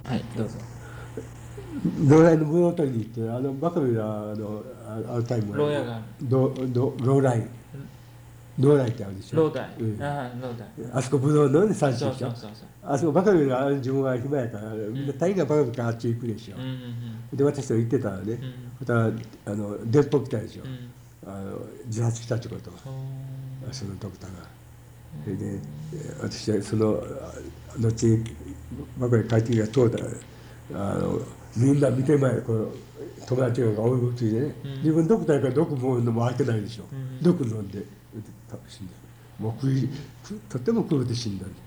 はい、どうぞ。 老来の武道取りに行って、バカビラあるタイムは、 牢屋がある。 老来、老来ってあるでしょ。 牢台。ああ、牢台。 あそこ武道の産地そうでしょ。 そうそうそう。 あそこバカビラ自分は暇やから、みんな大概バカビラあっち行くでしょ。で、私と行ってたらね、また電報来たでしょ。自殺したってこと、そのドクターが。それで、私はその後、バカビラ帰ってきたら通ったら、みんな見てまい、この友達が追いついてね、自分ドクターやから毒ものも開けないでしょ。毒飲んで死んだ。もうとても苦しで死んだんだ。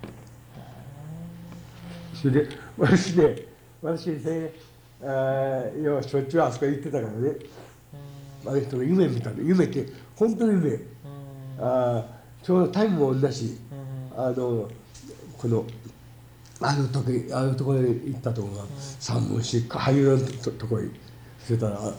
それで私ね、要はしょっちゅうあそこ行ってたからね、あの人の夢見たの。夢って本当の夢。ちょうどタイムも同じ。このあるところへ行ったところが三文市俳優のところへそしたら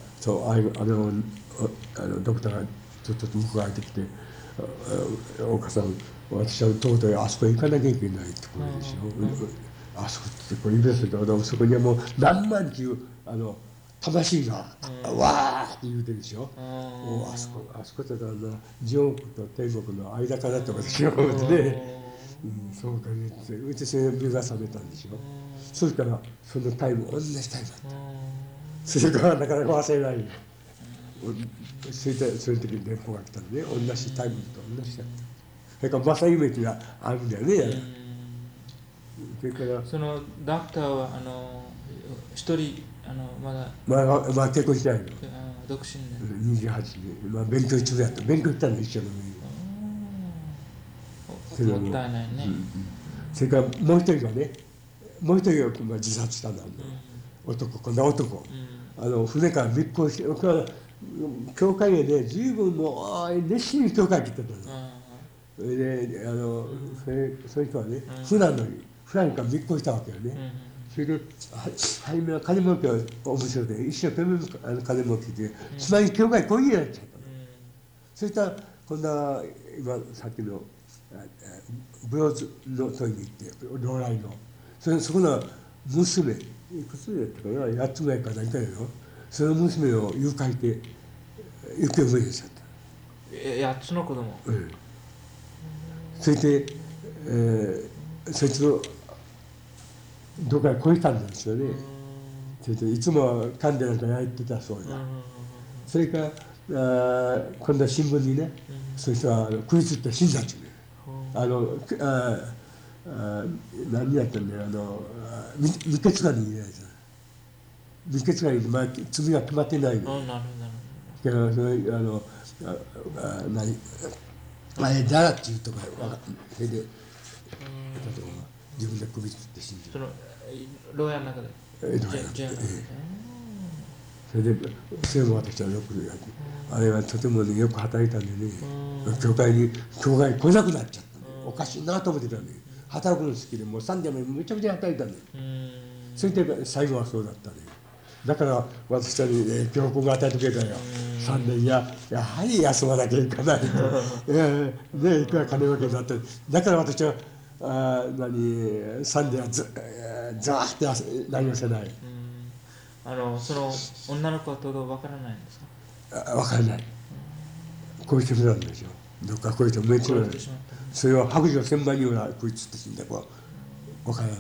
ドクターがちょっと向こうが入ってきて「岡さん、私はとうとうあそこへ行かなきゃいけないところでしょ。あそこってこう指すとそこにはもう何万っていう魂がわーって言うてるでしょ。あそこって地獄と天国の間かなと私は思ってね。そうかねってうちそれ目が覚めたんでしょ。それからそのタイム同じタイムだった。それからなかなか忘れないよ。その時に電報が来たのね。同じタイムと同じタイム。それから正夢っていうのがあるんだよね。 それからそのダクターは一人まだまあ結婚してないの。 独身で28で、勉強中やった。勉強行ったの一緒に。 もったいないね。 それからもう一人がね、もう一人が自殺したんだ。男、こんな男。船から密航して、教会へね、随分もう熱心に教会来てたの。それで、そういう人はね、フランから密航したわけよね。それで、初めは金儲けは面白くて、一生懸命金儲けて、つまり教会こういうになっちゃったの。そしたら、今度は今、さっきの、ブローズの問いに行って、老来の。そこの娘、いくつやったかな、8つぐらいか何かやろ。その娘を誘拐して行方不明にしちゃった。 8つの子供。 それで、そいつをどっかへ越えたんですよね。それでいつも噛んでなんかやってたそうだ。それから今度は新聞にね、そういう人は食いついて死んだっていうね。何やったんだよ、未決がに入れられた。未決がに罪が決まってないの。だからそれだらっていうとかそれで自分で首つって死んでる。 その牢屋の中で。 それでそれも私はよくやって、あれはとてもねよく働いたんでね、教会来なくなっちゃったね。おかしいなと思ってたね。働くの好きでもう3年もめちゃめちゃ働いたね。それで最後はそうだったね。だから私に教訓が与えてくれたよ。3年やはり休まなきゃいけないと。いくら金分けになって。だから私は3年はずーっと何もせない。 その女の子はどう分からないんですか？ 分からない。こういう人なんですよ。どっかこういう人めっちゃそれを白状千万人はこいつって死んだ子は分からない。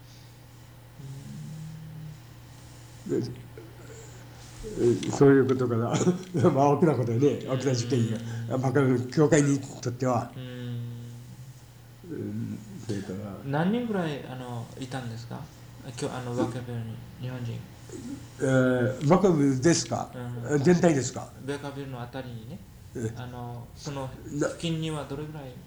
そういうことから大きなことでね、大きな事件が教会にとっては。それから何人ぐらいいたんですか？バカビルに日本人。 バカビルですか？全体ですか？ バカビルのあたりにね、その付近にはどれぐらい？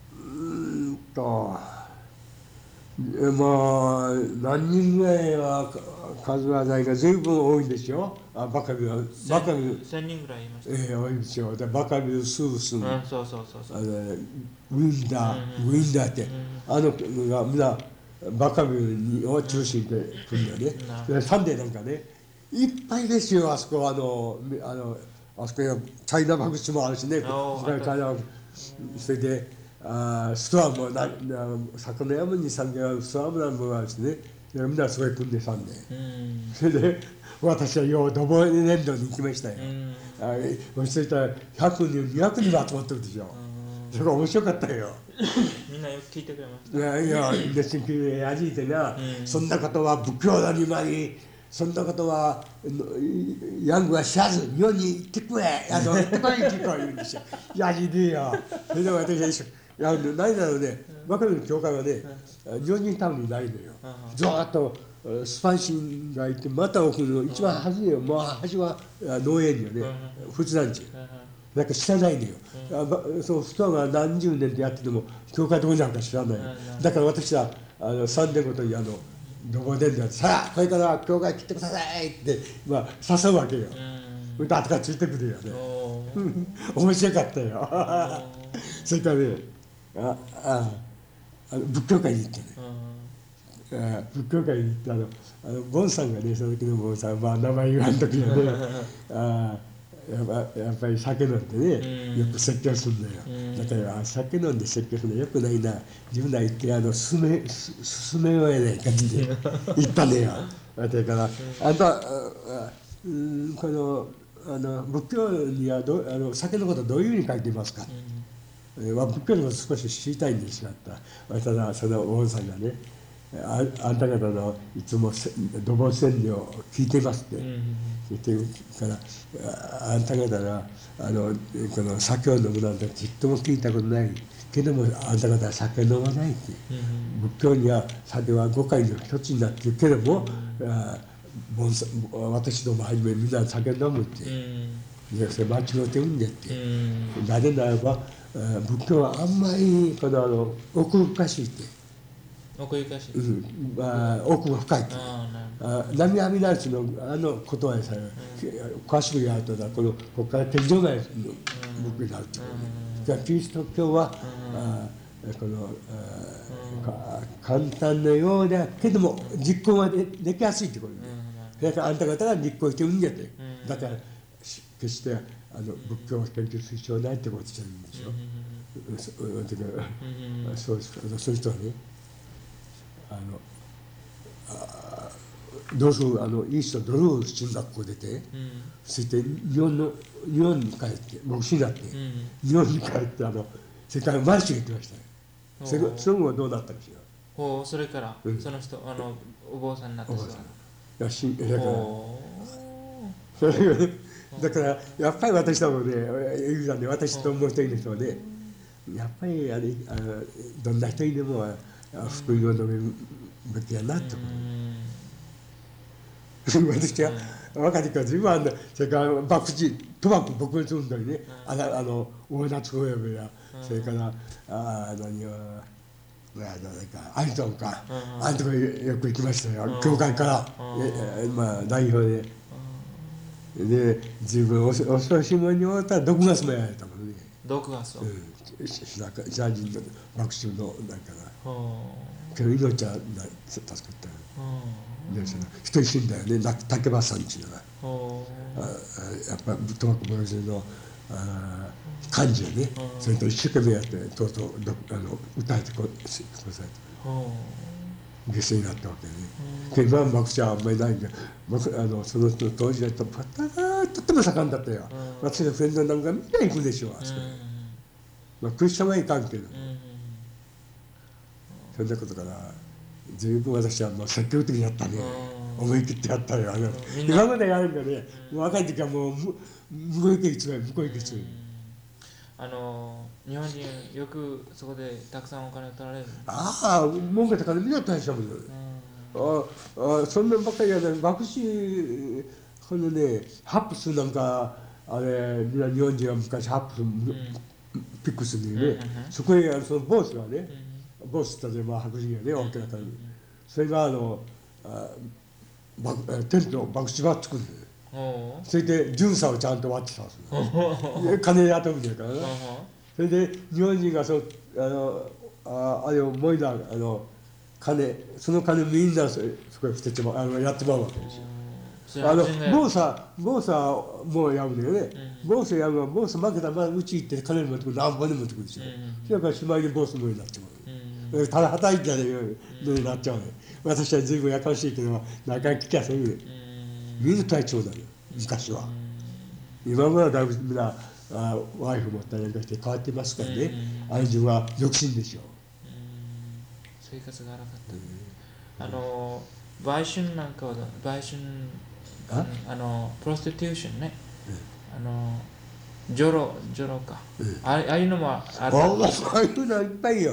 まあ何人ぐらいは数はないが随分多いんですよ。バカビル 1000人ぐらいいました。 多いですよ。バカビル、スースン、 そうウィンダーってがみんなバカビルを中心で来るんだよね。サンデーなんかねいっぱいですよ。あそこあそこにチャイナバグスもあるしね。それでストアも魚屋も2、3軒あるストアもあるしね。 みんなそれ組んで3年、それで私はよう土木粘土に行きましたよ。そしたら100人200人が集まってるでしょ。それが面白かったよ。 みんなよく聞いてくれました。 いやで新旧でやじいてな、そんなことは仏教だにまり、そんなことはヤングは知らず日本に行ってくれ、行ってこいって言うんですよ。やじでよ。それで私は一緒ないだろうね、和歌の教会はね、日本人タウンにないのよ。ずーっとスパイシンがいて、また奥の一番端よ、もう端は農園よね、仏壇地。なんか知らないのよ。その人が何十年でやってても、教会どこにあるか知らない。だから私は3年ごとにどこでんだって、さあ、これから教会来てくださいって、誘うわけよ。それで後からついてくるよね。面白かったよ。それからね、仏教会に行ったね。仏教会に行ってボンさんがね、その時のボンさん、名前言わんときはね、やっぱり酒飲んでね、よく説教するんだよ。だから酒飲んで説教するのよくないな、自分ら言って進めようやないかって言ったねよ。だからあんたこの仏教には酒のことどういうふうに書いていますか。仏教のこと少し知りたいんですが、ただその王さんがね、あんた方のいつも土木占領を聞いてますって言ってるから、あんた方がこの酒を飲むなんてちっとも聞いたことないけども、あんた方は酒飲まないって、仏教には酒は五戒の一つになってるけども、私どもはじめみんな酒飲むって、それ間違ってるんだって。なぜならば仏教はあんまり奥深しいって。 奥深しい。 奥が深いって。波阿弥陀仏のことはさ、詳しくやるとここから天井外の仏教になるってこと。キリスト教は簡単なようだけども実行はできやすいってことで、だからあんた方が実行してるんじゃって、だから決して仏教を研究する必要ないってことじゃないんでしょ。そういう人はね、どうするいい人ドルー進学校出て、そして日本に帰って牧師になって、日本に帰ってそれから満州行ってましたよ。その後はどうなったかしら。 それからその人お坊さんになった人だからやっぱり私ともね、私ともう一人の人はね、やっぱりどんな人にでも福音を述べるべきやなってこと。私は若い時から随分それから博打賭博僕にするんだよね。大夏小籔や、それからアイトンか、あんとこよく行きましたよ、教会から代表で。で自分遅しもに終わったら毒ガスもやられたもんね。 毒ガスを社人の爆死のなんかがけど命は助かったよ。一人死んだよね、竹橋さんちがやっぱり賭博防止の幹事をね、それと一生懸命やってとうとう歌えて殺された。犠牲になったわけね。今は博打はあんまりないんで、その当時だととっても盛んだったよ。私のフレンドなんかみんな行くでしょう、あそこ。クリスチャンはいかんけど、そんなことから十分私は積極的にやったね。思い切ってやったよ。今までやるんだね、若い時はもう向こう行け強い、向こう行け強い。 日本人よくそこでたくさんお金を取られる。 儲けた金みんな大したもんだよ。そんなんばっかりやね、博打このね、ハップスなんかみんな日本人は昔ハップスピックするんだよね。そこへそのボスがね、ボスって白人やね、大きな金。それがテントを博打場作るんだよ。それで巡査をちゃんと割ってたんですよ。金雇うんだからな。それで日本人があれをもいだその金みんなそこへ捨ててやってまうわけですよ。ボーサもうやるんだよね。ボーサやるのはボーサ負けたらまだうち行って金持ってくる、何本で持ってくるでしょ。それからしまいにボーサもになってもらう。 ただ働いてるのになっちゃうね。私は随分やかましいけど、なかなか聞きやすいね。みんな隊長だよ、昔は。今はだいぶみんなワイフ持ったりなんかして変わってますからね。愛人は独身でしょう。 生活が荒かった。売春なんかは、売春、プロスティテューションね。ジョロか。ああいうのもある。 ああいうのいっぱいよ。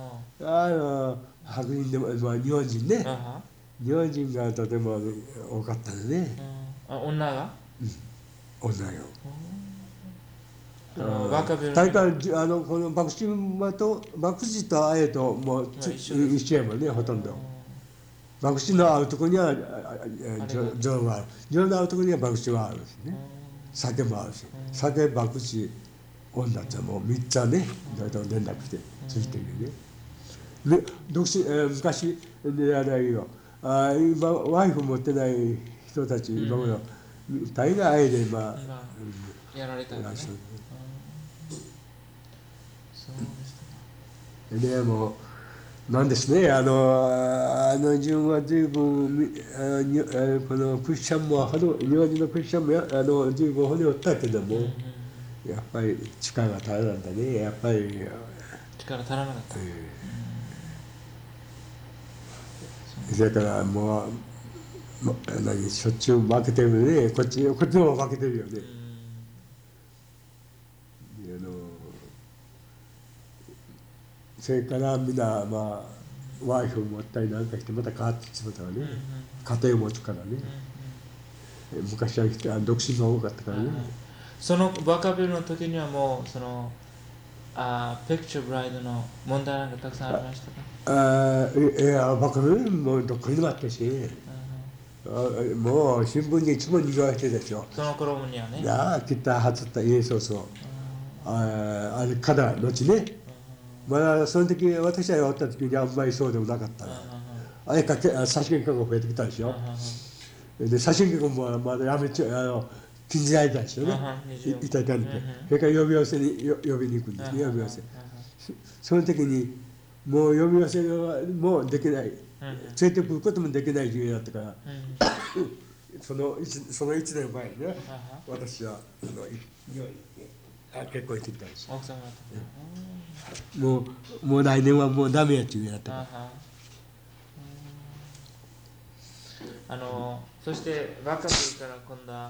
白人でも、日本人ね。日本人がとても多かったね。 女が？ 女よ。 若び大体この博打とあえともう一緒やもんね、ほとんど。博打の合うところにはジョロがある。ジョロの合うところには博打があるしね。酒もあるし。酒、博打、女ってもう3つはね、大体連絡してついてるよね。で、昔であれよ。今、ワイフ持ってない人たち、今頃、大概あえでやられたんですね。 でもなんですね、自分は随分このクリスチャンも日本人のクリスチャンも随分骨折ったけども、やっぱり力が足らなんだね、やっぱり力足らなかった。 だからもうしょっちゅう負けてるね、こっちも負けてるよね。それからみんなワイフを持ったりなんかしてまた変わってしまったからね、家庭を持つからね、昔は独身が多かったからね。 そのバカビルの時にはもうピクチャーブライドの問題なんかたくさんありましたか？ いやバカビルもどこにもあったし、もう新聞にいつもにぎわしてたでしょ。 その頃にはね。 来たはずだ、そうそう。あれから後ね。まだその時私がおった時にあんまりそうでもなかったな。あれか写真家が増えてきたでしょ。で写真家もまだやめちゃ禁じられたでしょね。いたかんで。それから呼び寄せに呼びに行くんですね、呼び寄せ。その時にもう呼び寄せもできない、連れてくることもできない時代だったから、その1年前にね、私は結婚してきたんですよ。もう来年はもうダメやっていうやったから。 そしてバカビルから今度は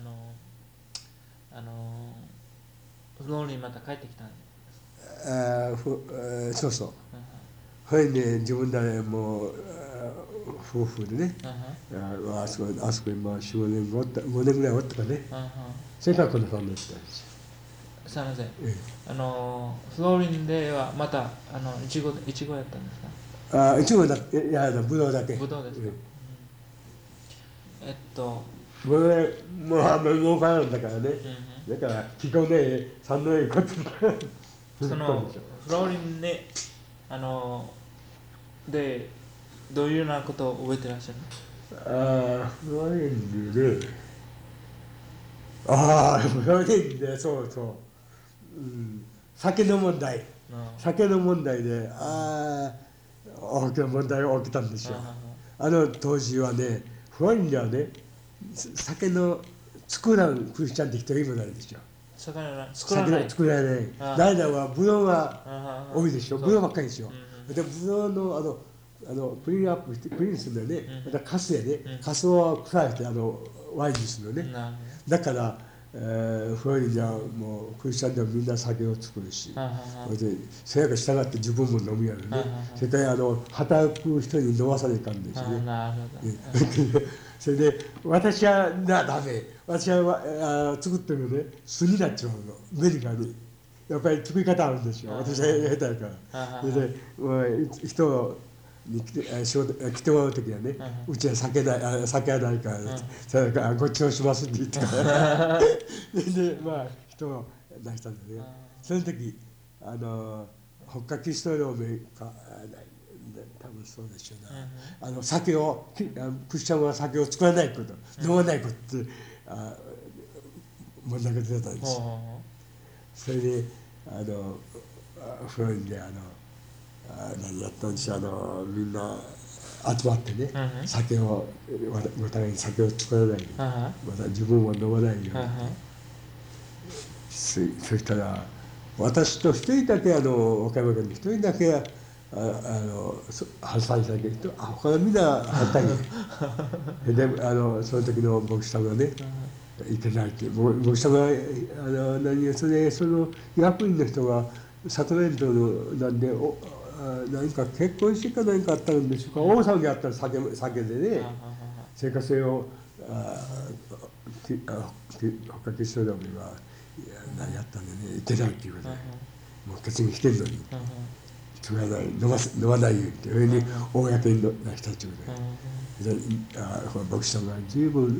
フローリンまた帰ってきたんです。そうそう。それで自分でもう夫婦でね、あそこに4、5年5年ぐらいおったかね。それからこのファンになったんですよ。 すみません。フローリンではまたいちごやったんですか？ いちごだけ、いやぶどうだけ。 ぶどうですか？ ぶどうもうあんまり儲からんだからね。だから気候ね、3年こっちそのフローリンででどういうようなことを覚えてらっしゃる？ フローリンでフローリンでそうそう。酒の問題で大きな問題が起きたんですよ。当時はね、フローリンではね、酒の作らんクリスチャンって一人もないですよ。 作らない。 代々はブドウが多いでしょ。ブドウばっかりですよ。でブドウのクリーンアップしてクリーンするのね、またカスやね、カスを加えてワインにするのね。だからフロリダはもうクリスチャンでもみんな酒を作るし、それから従って自分も飲むやろね。それから働く人に飲まされたんですね。それで私はダメ。私は作ってるのね、酢になっちまうの、メリカに。やっぱり作り方あるんですよ。私は下手やから。それで人に来てもらう時はね、うちは酒はないから、それからごちそうしますって言ってからで人を出したんだね。その時北海キリスト同盟か多分そうでしょうな、酒をクリスチャンは酒を作らないこと、飲まないことって問題が出たんですよ。それでフロリンで何やったんでしょう、みんな集まってね、酒をお互いに酒を作らないように、また自分は飲まないように、そしたら私と一人だけ和歌山県に一人だけ反対したけど他のみんな反対でその時の牧師さんがねいけないって牧師さんがそれその役員の人がサクラメントのなんで何か結婚式か何かあったんでしょうか、大騒ぎあったら酒でね生活性を他決勝でも今何やったんでねいけないっていうことでもう決議してるのに。飲まないようにって上に公な人たちで牧師さんが十分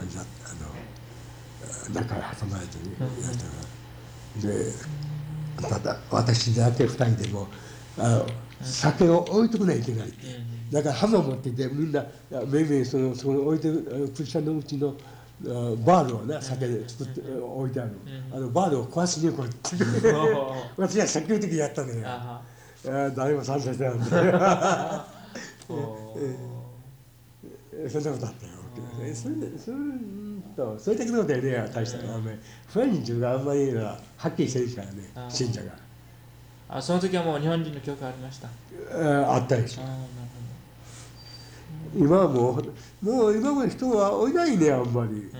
中へ挟まれてねやったがでただ私だけ2人でも酒を置いとくないといけないってだから浜持っていてみんなめいめいその置いてるクリスチャンのうちのバールをね酒で作って置いてあるバールを壊しに行こうって私は積極的にやったのよ。誰も賛成してないんでそんなことあったよ。それだけのことやね大したのフランチがあんまりはっきりしてるからね信者が。 その時はもう日本人の教会ありました。 あったでしょ。今はもう今まで人はいないねあんまり。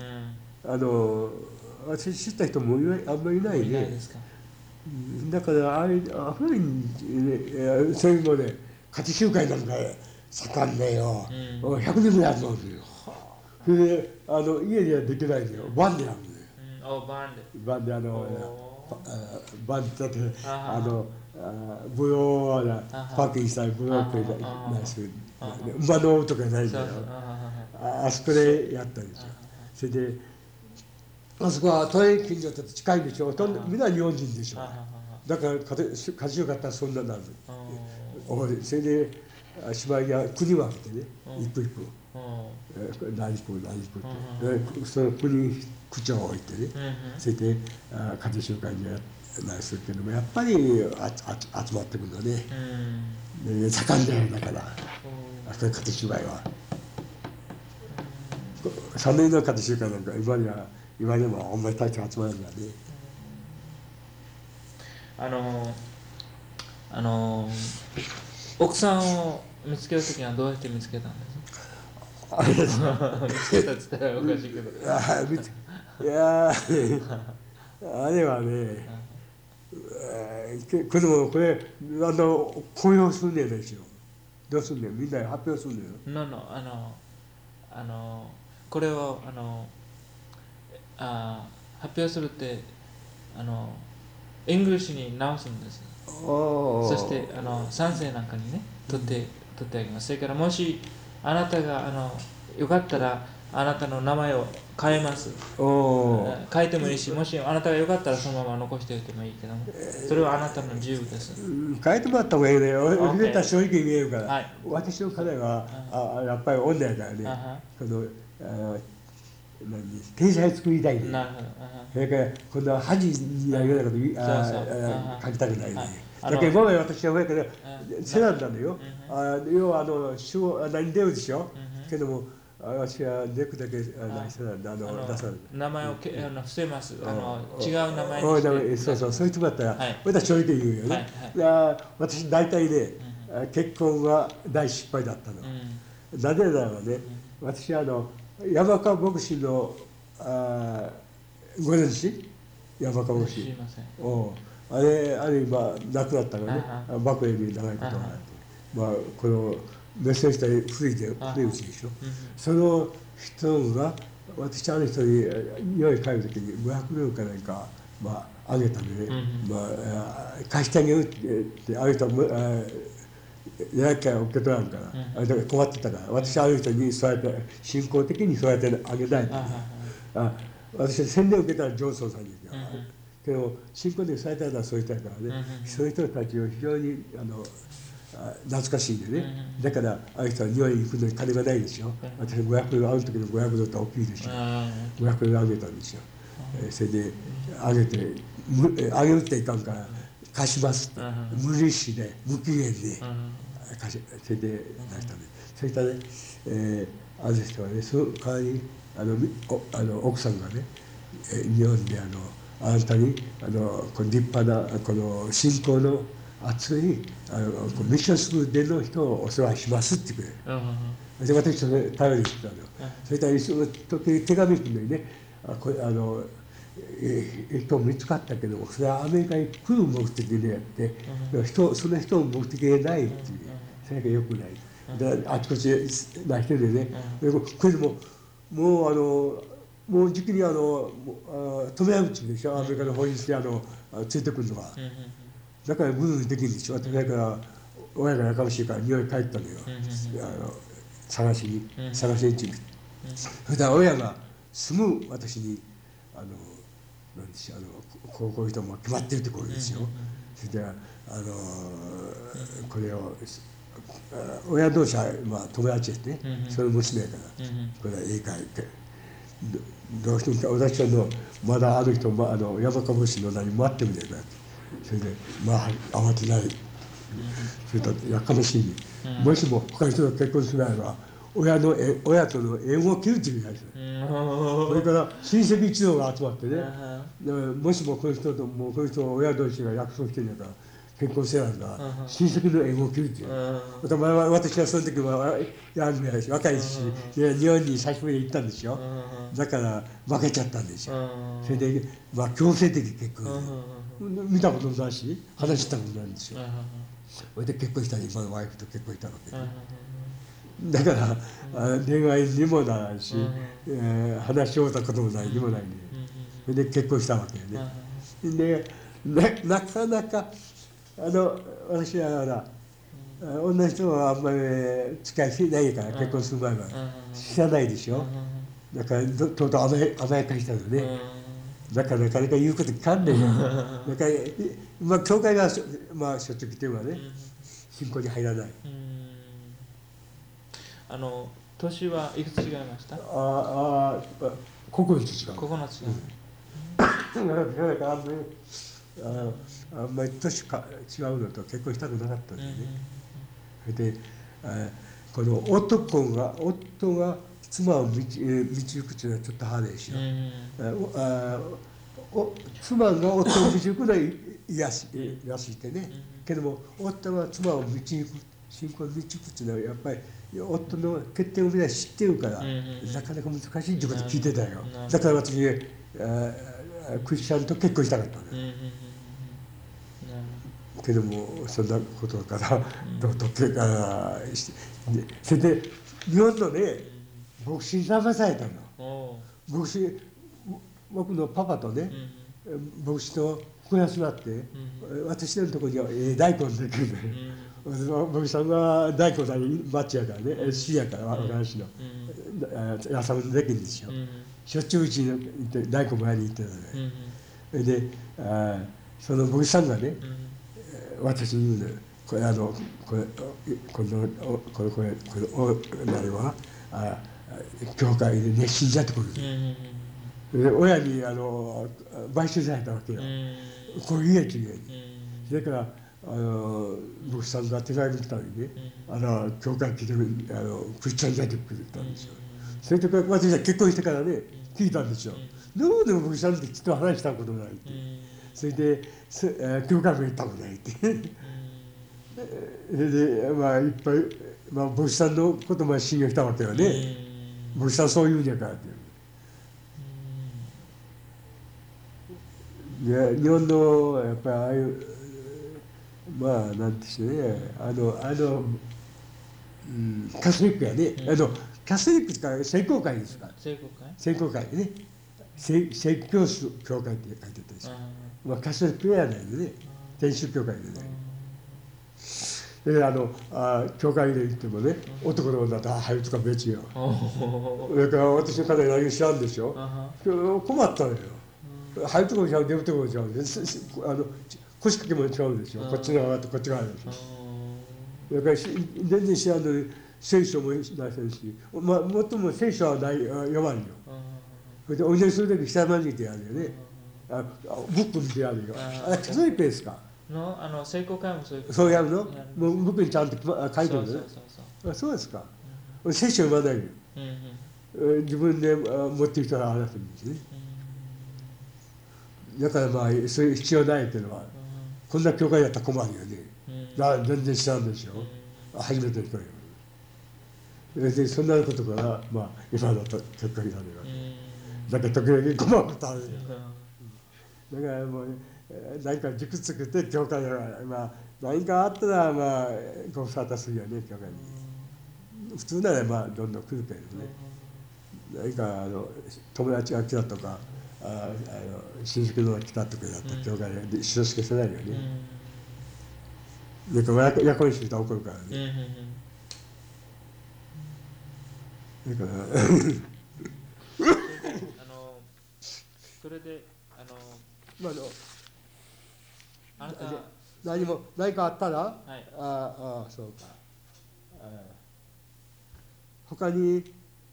私知った人もあんまりいないね。だからフランチそういうので家庭集会なんか盛んねよ。100人ぐらい集まるんですよ。それで家ではできないんだよ。バンでやるんだよ。バンでバンって舞踊パーティーしたり舞踊ってないし馬の音とかないんだよ。あそこでやったんですよ。それであそこは都営近所と近いでしょ。みんな日本人でしょ。だから家事よかったらそんなになる。それで芝居が国はあってね一歩一歩何歩ってその国区長を置いてねそれで家庭集会に何するけどもやっぱり集まってくるんだね。盛んだよだから家庭集会は。3年の家庭集会なんか今でもあんまり大して集まらないんだね。 奥さんを見つけるときにはどうやって見つけたんですか？見つけたって言ったらおかしいけど。 いやあれはね、これ公表すんねんですよ。どうすんねんみんなに発表すんねんよ。 これを発表するってイングリッシュに直すんです。そして賛成なんかにね取ってあげます。それからもしあなたがよかったらあなたの名前を変えます。変えてもいいし、もしあなたがよかったらそのまま残しておいてもいいけども、それはあなたの自由です。 変えてもらった方がいいね。俺絶対正直に言えるから。私の彼はやっぱり女やからね。天才作りたいね。それから今度は恥になるようなこと書きたくないね。だけど今まで私はけどセランなのよ。要は何に出るでしょ。けども私はネクだけ何セランで出さない。 名前を伏せます。違う名前にして。 そういうつもりだったら私は正直言うよね。私大体ね結婚は大失敗だったの。なぜならね私山川牧師のご存知山川牧師あれ今亡くなったからね幕府に長いことがあってこのメッセージ体古いうちでしょ。その人が私の人に日本に帰る時に500両かなんかあげたんでね貸してあげるってあげた厄介を受け取らんからだから困ってたから私ある人にそうやって信仰的にそうやってあげたい私洗礼を受けたらジョンソンさんに言うけど信仰的にそうやってたらそういう人やからねそういう人たちを非常に懐かしいんでねだからある人は日本に行くのに金がないでしょ。私500ドル会う時の500ドルって大きいでしょ。500ドルあげたんですよ。それであげるっていかんから貸しますって、無利子で無期限で貸しそれで出したんで、そしたらね、ある人はね、その代わりに奥さんがね、日本であなたにこの立派なこの信仰の熱いミッションスクールでの人をお世話しますってくれる。で私それ頼りにしてたのよ。そしたらその時手紙来るのにね、人見つかったけどそれはアメリカに来る目的であって、その人の目的でないっていう、それがよくない。であちこちな人でね、これでもうじきに止め打ちでしょ、アメリカの法律でついてくるのが。だからグルにできるんでしょ。だから親がやかましいから日本に帰ったのよ、探しに行って。そしたら親がすぐ私になんでしょう、こういう人も決まってるってことですよ。それでこれを親同士は友達ですね、その娘やから、これは英会ってどうしても私はまだある人山か節の名に待ってみてくれって、それで慌てない、それとやかましいに、もしも他の人と結婚するならば親との縁を切るっていうやつ、それから親戚一同が集まってね、もしもこの人とこの人親同士が約束してるんだから結婚せらんだ、親戚の縁を切るっていう。私はその時は若いし、日本に久しぶりに行ったんですよ。だから負けちゃったんですよ。それで強制的結婚、見たこともないし話したことないんですよ。それで結婚した今のワイフと結婚したわけで、だから恋愛にもならないし、話し合ったこともないにもないんで、それで結婚したわけよね。でなかなか私は女の人はあんまり付き合いしないから、結婚する前は知らないでしょ。だからとうとう甘やかしたのね。だからなかなか言うこと聞かんねえよ。だから教会がしょっちゅう来てはね、信仰に入らない。 年はいくつ違いました？ 9つ違う。 9つ違う。 だからあんまり年違うのと結婚したくなかったんだよね。それでこの夫が妻を導くっていうのはちょっと派手でしょ。妻が夫を導くのは癒してね、けども夫が妻を導く、信仰を導くっていうのはやっぱり夫の欠点をみんな知ってるから、なかなか難しいっていうことを聞いてたよ。だから私クリスチャンと結婚したかったのよ。けどもそんなことからそれで日本のね牧師に騙されたの。僕のパパとね、牧師とこやすなって、私のところには大根できるのよ。牧師さんが大根さんにマッチやからね、好きやから私の野菜もできるんですよ。しょっちゅううちに行って大根もやりに行ってたのよ。でその牧師さんがね、私に言うのよ。これは教会で熱心じゃってことで、親に買収されたわけよ。こういう家というに。それから牧師さんが手紙来たのにね、教会来てクリスチャンじゃってくれたんですよ。それと私は結婚してからね聞いたんですよ。どうでも牧師さんってちょっと話したことないって。それで教会も行ったことないって。それでいっぱい牧師さんのことも信用したわけよね。牧師さんそういうんじゃからって。日本のやっぱりああいうなんていうね、カトリックやね、カトリックとか聖公会ですか。聖公会ね、聖教教会って書いてあったでしょ。カトリックやないでね、天主教会でね。教会で行ってもね、男の女と入るとか別よ。それから私の方に何も知らんでしょ。困ったのよ。入るところ違う、出るところ違う。腰掛けも違うでしょ。こっち側とこっち側でしょ。だから全然知らんのに聖書もないし、もっとも聖書はない弱いよ。それでお祈りするとき下まじてやるよね。ブック見てやるよ。カトリックですか。 の成功会もそういう。 そうやるの？もう僕にちゃんと書いてるのね。そうですか。聖書読まないよ。自分で持ってきたらあなたにですね。だからまあそういう必要ないけど、こんな教会だったら困るよね。全然知らんでしょ。初めての人よ。でそんなことからまあ今の結果になるわけ。だけど時々困ることあるよ。だからもう何か塾作って教会がまあ何かあったらまあご無沙汰するよね教会に。普通ならまあどんどん来るけどね。何か友達が来たとか親戚のが来たとかだったら教会で一緒しかしてないよね。なんかやこにしてたら怒るからね。だからそれであなた何かあったら、 はい、 そうか。他に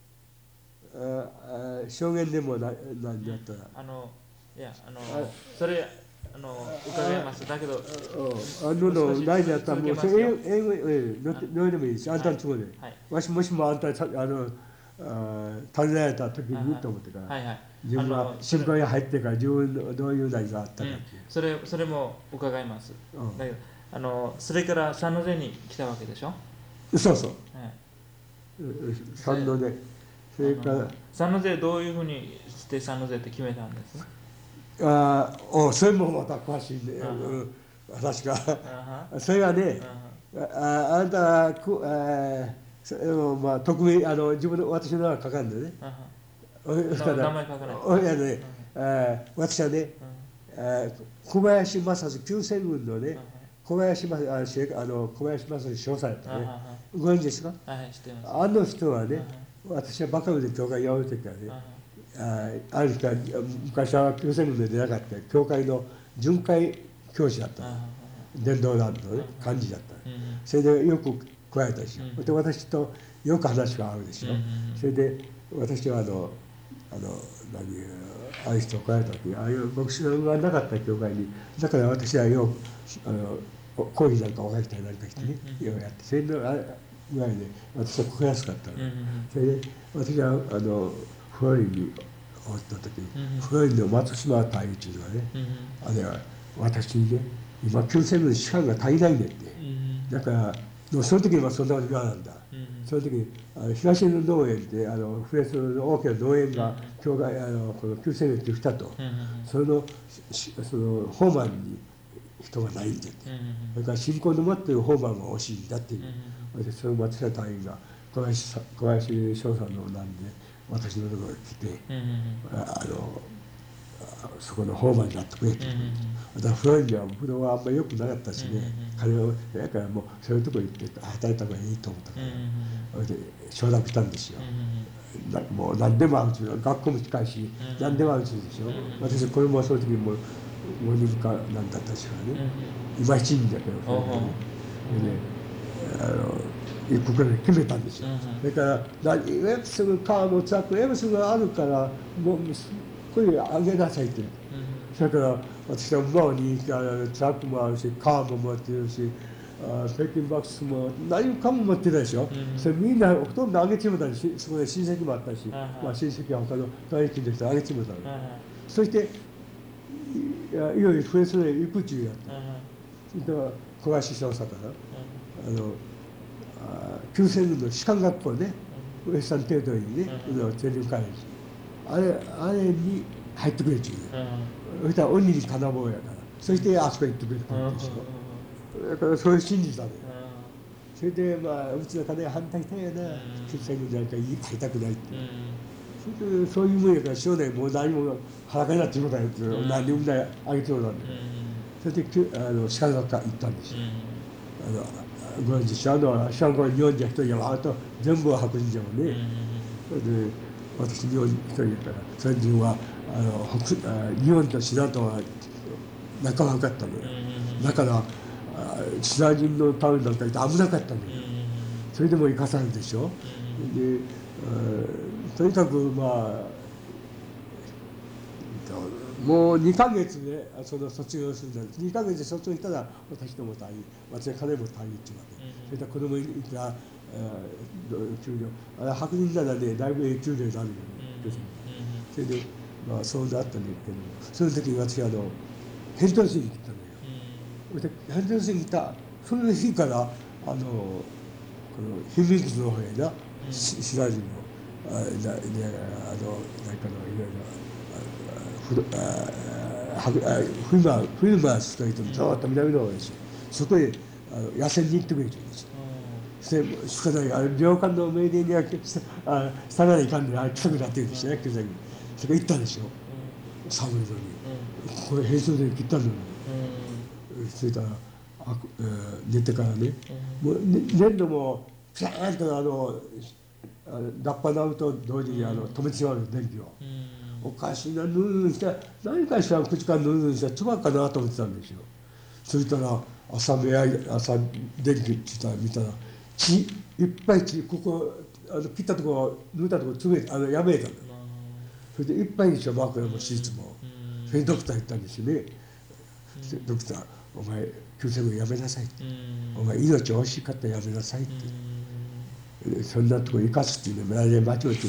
証言でも何だったら。 いやそれ伺います。だけど大事だったらもう英語どうでもいいし、あんたの都合で。もしもあんた尋ねられた時にと思ってから、自分は心配が入ってから自分どういう何があったかっていう。 それも伺います。だけどそれからサンノゼに来たわけでしょ。 そうそう。サンノゼ。それからサンノゼどういうふうにしてサンノゼって決めたんですか。 それもまた詳しいね。私が。それはね、あなたはまあ特命自分の私の名前書かんでね。 名前書かない。 私はね、小林正史旧選軍のね、小林正史少佐やったね。ご存知ですか？あの人はね、私はバカで教会やめてからね、ある人は昔は旧選軍で出なかった教会の巡回教師だったの。伝道団のね、幹事だった。それでよく来られたでしょ。で私とよく話が合うでしょ。それで私はああいう人来られた時、ああいう牧師がなかった教会に、だから私はよく講義なんかおかしたりなんかしてね、ようやって、それのぐらいで私は来やすかったの。それで私はフロリンにおった時、フロリンの松島太一がね、あれは私にね、今旧制度で士官が足りないねって。だからその時にはそんなこと言わなんだ。その時に東の農園ってフレスの大きな農園が教会この旧制度に来たと。そのホーマンに人がないんだって。それから信仰の持っているホーマンが欲しいんだっていう。その松下隊員が小林翔さんのなんで私のところに来て、そこのホーマンになってくれって。だからフロリンではブドウはあんまり良くなかったしね、彼はだからもうそういうところに行って働いた方がいいと思ったから、それで承諾したんですよ。もう何でもあるうち、学校も近いし、何でもあるうちでしょ。私これもその時にもう5人か何だったしからね、今7人だけど、行くから決めたんですよ。それからエプスの川もザクエプスがあるからもうこれあげなさいって。それから私は馬にトラックもあるしカーも持ってるし北京バックスも何かも持ってたでしょ。それみんなほとんどあげちまったし、そこで親戚もあったし、まあ親戚は他の大駅の人あげちまったの。そしていよいよフレスで行く中やった。それから小林翔さんから旧制軍の士官学校ね、ウエスタンテリトリーにね、全力会議あれに入ってくれちゅうね。そしたら鬼に金棒やから、そしてあそこへ行ってくれたんでしょ。だからそういう信じたのよ。それでまあうちの金反対したんやな、旧制軍なんか入りたくないって。それでそういうもんやから少年もう何も裸になってもらえって何人ぐらいあげてもらうんだよ。それで士官学科行ったんですよ。ご存知でしょ、士官学校日本人は一人やあと全部は白人じゃもんね。それで私日本人一人やからそれ人は日本とシナとは仲悪かったのよ。だからシナ人のためなんかいて危なかったのよ。それでも生かされるでしょ。でとにかくまもう2ヶ月でその卒業するんだ。2ヶ月で卒業したら私とも退院、私は彼も退院っていうわけ。それから子供いたら給料、白人ならね、だいぶ給料になるよね。それで、まあそうなったんだけど、その時に私ヘントン市に来たのよ。ヘントン市に来た、その日からこの秘密の方へな、シナリオの、なんかのいろいろ、フルマースというとずっと南の方ですよ。そこへ野戦に行ってくれてるんですよ。してしかない領館の命令には下がいかんで来たくなってるんですよね、そこ行ったんですよ、寒いのに。これ並走で切ったのに。それから寝てからね、もう寝るのもピャーンとラッパ鳴ると同時に止めてしまうの、電気を。おかしいな、ヌーヌーした何かしら口からヌーヌーした唾かなと思ってたんですよ。そしたら朝電気って言ったら見たら血いっぱい血、ここ切ったところ抜いたところ詰めてやめたんだ。それでいっぱいにしよ、枕もシーツも。それでドクター言ったんですよね。ドクター、お前急性やめなさいって、お前命惜しかったらやめなさいって、そんなとこ生かすっていうのは来年間違えてるって、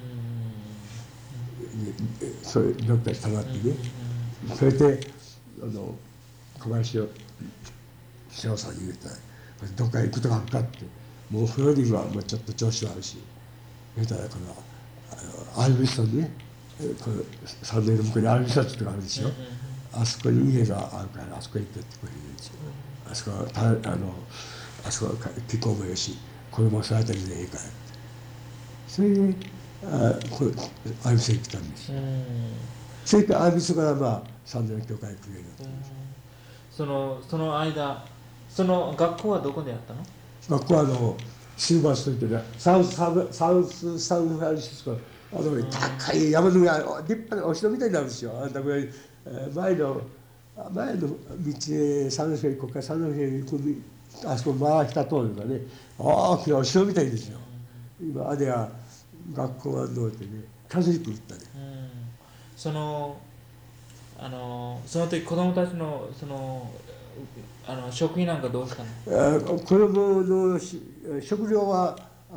それドクターに下がってね、それで小林翔さんに言うたら「どっか行くとかあるか」って、もうフローリングはもうちょっと調子悪いし、そしたらアルビストンね、この3年の向こうにアルビストンってとこあるんですよ。あそこに家があるからあそこへ行ってってこう言うんですよ。あそこはあそこは気候もよし、子供を育てるでいいから。それでアルビストンに来たんですよ。それからアルビストンからまあ3年の教会に来るようになったんです。 その間、その学校はどこでやったの？ 学校はシルバーストリートでサウスサンフランシスコ、高い山の上、立派なお城みたいになるんですよ。前の道へサンフランシスコにここからサンフランシスコに行く、あそこ回した通るのがね、大きなお城みたいですよ。今あれは学校がどうってね、キャトリック行ったね。 その時子供たちの食費なんかどうしたの？ 子供の食料は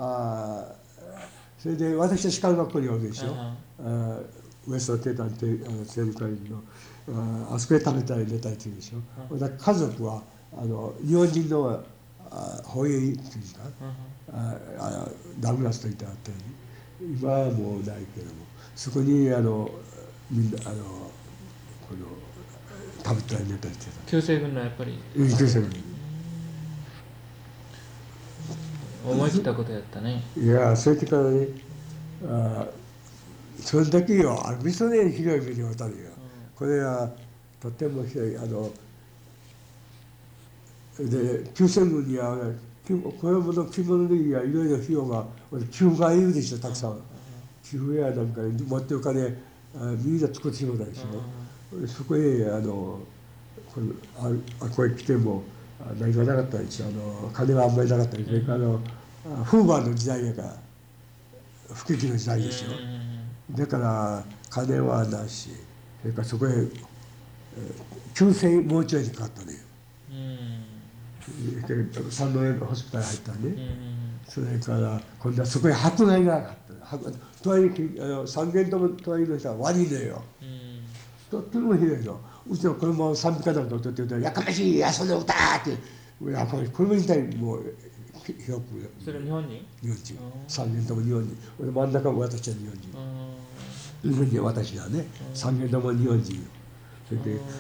それで私は士官学校におるでしょ。ウエストテータンって政務会議のあそこで食べたり寝たりって言うでしょ。だから家族は日本人の保育っていうかダグラスといってあったように、今はもうないけども、そこにみんな食べたり寝たりしてた。 旧西軍のやっぱり旧西軍思い切ったことやったね。 いや、それからね、それだけよ、みそね、広い目に渡るよ。これはとても広い。で、旧西軍には子供の着物類やいろいろ費用が寄付がいるでしょ、たくさん。寄付やなんか持ってお金みんな作ってしまったでしょ。そこへこれ来ても何もなかったですよ。金はあんまりなかったです。それからフーバーの時代やから不景気の時代ですよ。だから金はなし、それからそこへ急性もうちょいにかかったね。サンノエホスピタル入ったね。それから今度はそこへ迫害があった。隣に三軒とも隣の人は悪いのよ。とってもひどいの。うちの子供を賛美歌なんか歌ってると「やかましいやその歌!」ってやっぱり子供自体もう広く。 それ日本人？ 日本人。三軒とも日本人。俺真ん中も私は日本人。日本人は私だね。三軒とも日本人よ。それで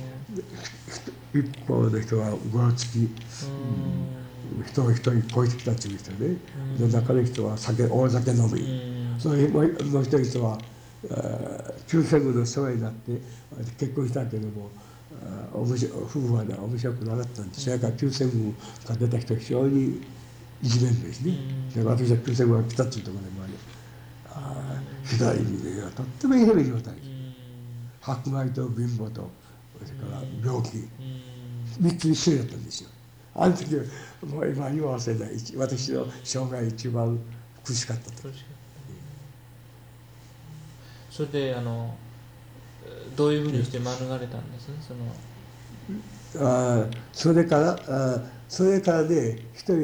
一方の人はごろつき人を一人超えてきたっていう人ね。で中の人は大酒飲み。それもう一人人は旧西軍の世話になって結婚したけども夫婦は面白くなかったんで、それから旧西軍が出た人非常にいじめるんですね。で私は旧西軍が来たっていうところでもひどい意味でとってもひどい状態です。迫害と貧乏とそれから病気3つ一緒だったんですよ。あの時はもう今忘れない、私の生涯一番苦しかったと。 それでどういうふうにして免れたんです？ それからね、一人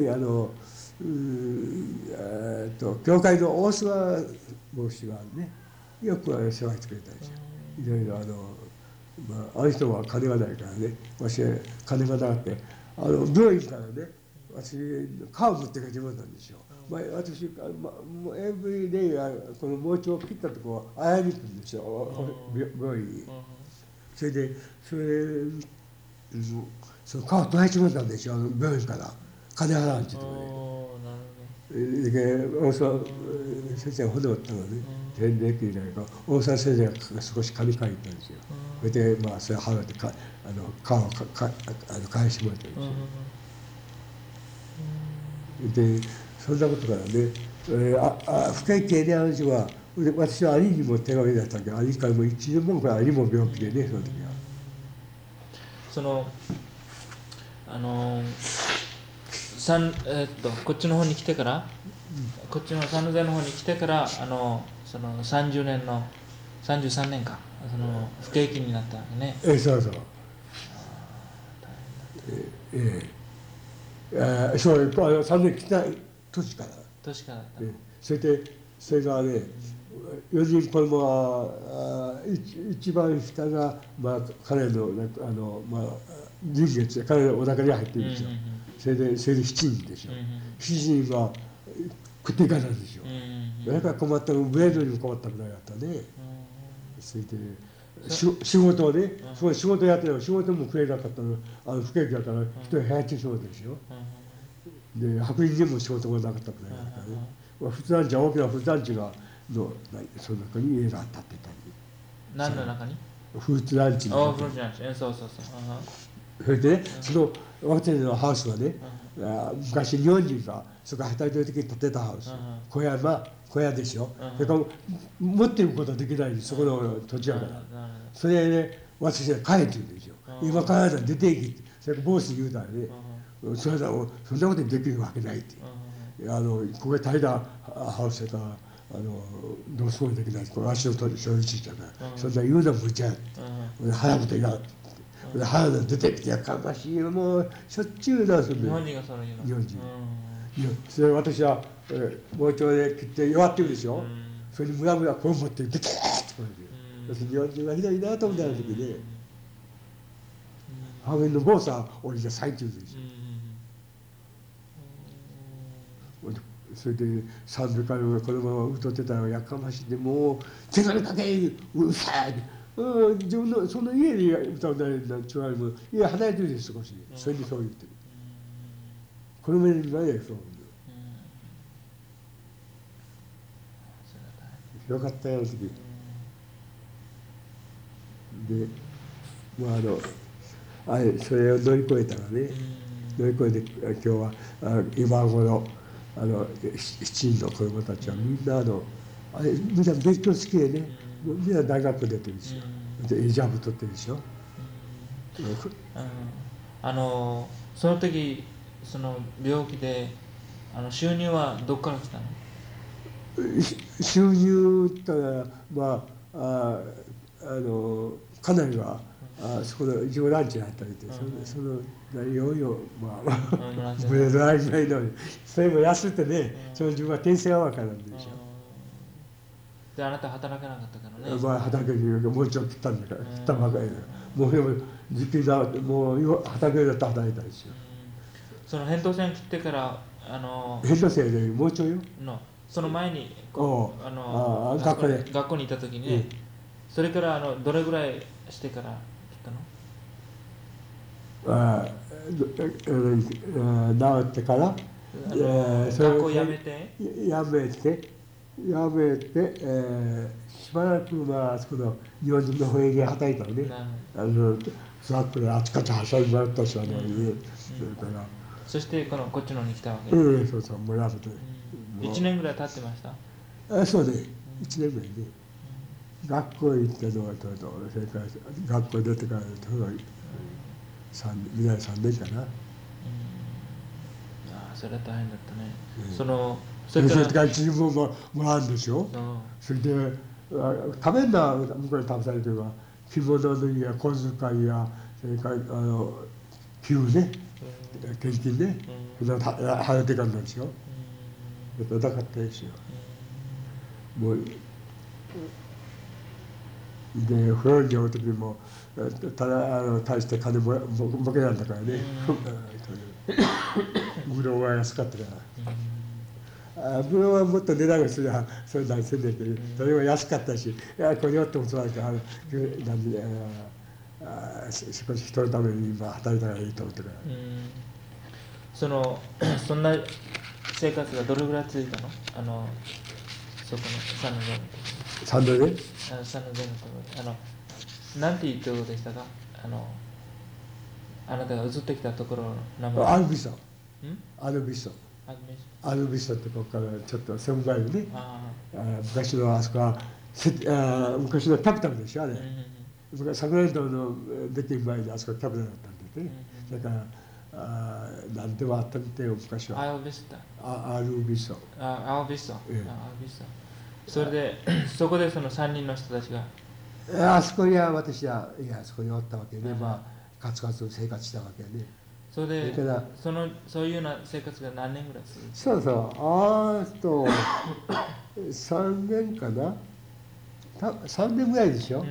教会の大諏訪牧師がね、よく世話してくれたんですよ。いろいろあの人は金がないからね、私は金がなくて、病院からね、私、皮を持って帰ってもらったんですよ。私、もうエブリデイはこの盲腸を切ったところ、会いに行くんですよ、病院に。それで、その皮を取られてもらったんですよ、病院から。金払うって言ってね。大沢先生が骨折ったのね、前歴になるから、大沢先生が少し金借りたんですよ。それで、それ払って皮を返してもらったんですよ。で、そんなことからね、深い経験ある人は、私は兄にも手紙出したけど、兄からも1年もから兄も病気でね、その時は。 こっちの方に来てから、こっちのサンノゼの方に来てから、その30年の、33年か、不景気になったわけね。 そうそう。そう、3年来た年から。 年からだった。 それがね、4人子供は、一番下が、彼の、臨月で彼のお腹に入ってるんですよ。それで7人でしょ。7人は食っていかないんですよ。だから困ったブレードにも困ったぐらいだったね。それで仕事をね、仕事やってる仕事も食えなかったの、不景気だから一人減ってしまうんですよ。で、白人でも仕事がなかったぐらいだからね。普通団地は大きな普通団地がその中に家があったって言ったんで。 何の中に？ フーツランチの。 フーツランチ、そう。 それでね、その私のハウスはね、昔日本人がそこ働いてる時に建てたハウス、小屋でしょ。それから持ってることはできないんです、そこの土地やから。それでね、私は帰ってるんですよ。今帰ったら出て行きって、それからボス言うたらね、そんなことにできるわけないって。ここへ平らハウスやから。どうすることできないこれ足を取り所有地だから、そんな言うのも無茶やって、腹もといなって。腹が出てきてやかましいよ、もうしょっちゅうだ、それで。 日本人がその言うの。 日本人。それ私は、包丁で切って弱ってるでしょ。それにムラムラこう持って出てってこれで。日本人はひどいなと思った時で、母親の坊さん、俺じゃ最中ですよ。それで300回このまま歌ってたらやかましいでもう手紙かけうるさい自分のその家で歌うなりなんちゅうあれも家離れてるです少しそれにそう言ってるこの目にないやそうよかったよ時でそれを乗り越えたらね乗り越えて今日は今頃7人の子供たちはみんなみんな勉強好きでね、みんな大学出てるんですよ。で、エジャブ取ってるでしょ。 その時、その病気で、収入はどこから来たの？ 収入って言ったら、家内が、そこの一応ランチに入ったりして、その内容を、ブレードラインないのに、それも安くてね、その自分は転生は分からんでしょ。 で、あなた働けなかったからね。 働けるもう一度切ったんだから、切ったばかりで。もうでも、時期だ、もう畑だって働いたんですよ。 その扁桃腺切ってから、 扁桃腺でもうちょいよ。 その前に、学校にいた時にね、それからどれぐらいしてから治ってから学校辞めてしばらくあそこの日本人の保育園働いたのねトラックであちこち走り回ったしそしてこっちのに来たわけそうもうやめて 1年ぐらい経ってましたそうね1年ぐらいね学校行ってどうとそれから学校出てからみんなで3年かなそれは大変だったねそれから自分ももらうんですよそれで食べるのは向こうで食べされてるわ着物脱ぎや小遣いや、それから給ね、献金ね、払ってかんなんですよ。やっぱなかったですよ。もうで、フロリダの時も、大して金もボケなんだからね、グローは安かったから。グローはもっと値段がすりゃ、それなりせんねんけど、それは安かったし、これよってもそうだけど、少し人のために今働いたらいいと思ってから。 そんな生活がどれぐらい続いたの？そこのサンドでサンノゼのところで。なんていうところでしたか？あなたが移ってきたところの名前。 アルビソ。アルビソ。アルビソってここからちょっと狭いね。昔のあそこは、昔のキャピタルでしょ、あれ。サクラメントのできる前にあそこはキャピタルだったんでね。だから、何でもあったみたいよ、昔は。 アルビソ。 アルビソ。 アルビソ。それで、そこでその3人の人たちが。 あそこには私は、あそこにおったわけね。まあ、カツカツ生活したわけね。 それで、そういうような生活が何年ぐらい続いて？ そうそう、3年かな。3年ぐらいでしょ。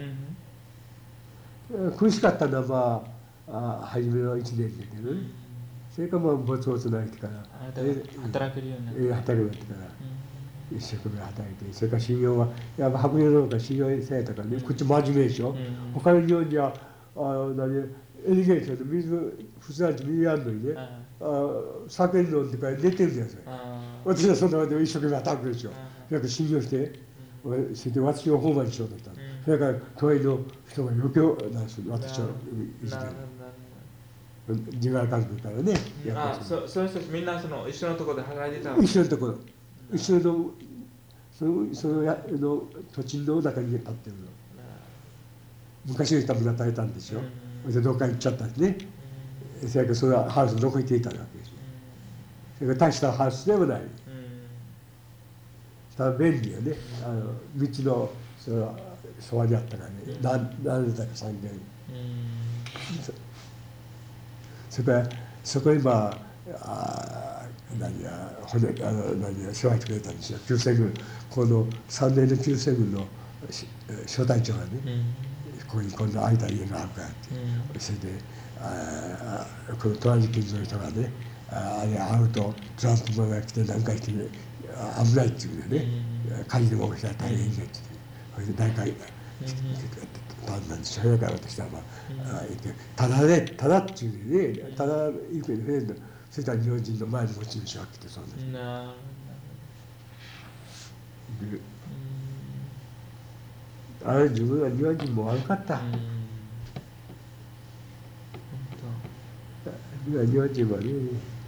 苦しかったのは、まあ、初めの1年だけどね。それからもうぼつぼつないてから。 働けるようになって。 働けるようになってから。一生懸命働いて、それから修行は、やっぱ白人の方が修行されたからね、こっち真面目でしょ。他の日本人は、エリゲーションで水、普通なんて水やんのにね、酒飲んでから寝てるんですよ。私はそんなで一生懸命働くでしょ。それから修行して、それで私を訪問しようとした。それから隣の人が余計なんですよ、私をいじってる。自我関係からね。 そういう人たちみんな一緒のところで働いてた。 一緒のところ。一緒のその土地の中に立ってるの。昔の人はみんな耐えたんですよ。でどっか行っちゃったんですね。それからそのハウスどこ行っていたわけですよ。それから大したハウスでもない。ただ便利よね。道のそばにあったからね。何年だか3年。それからそこにまあ世話してくれたんですよ。旧西軍、この3年の旧西軍の小隊長がね、ここに今度空いた家があるからって、それでこの隣近所の人がね、あれ会うとトランプマンが来て何回来て危ないっていうんでね、火事でも起きたら大変ねって、それで誰か来てたんなんですよ。だから私はただっていうんでね、ただ行くね、そしたら日本人の前の持ち主が来て、そんな。あれ自分は日本人も悪かった。日本人はね、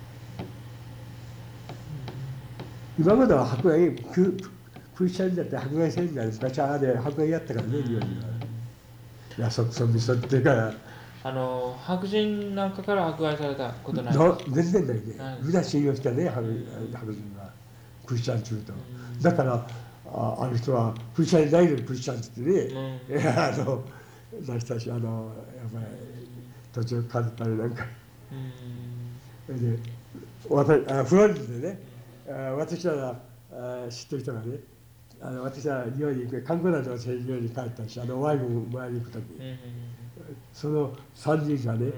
今までは迫害、クリスチャンだって迫害せんが昔は迫害やったからね、日本人は。いや、そみそってから。 白人なんかから迫害されたことない？ 全然ないね。みんな信用したね、白人は。クリスチャン中と。だから、あの人はクリスチャンにないのにクリスチャンって言ってね、出したし、やっぱり途中帰ったりなんか。で、フロリダでね、私ら知ってる人がね、私は日本に行く、観光などの日本に帰ったし、ワインも前に行くとき、その3人がね、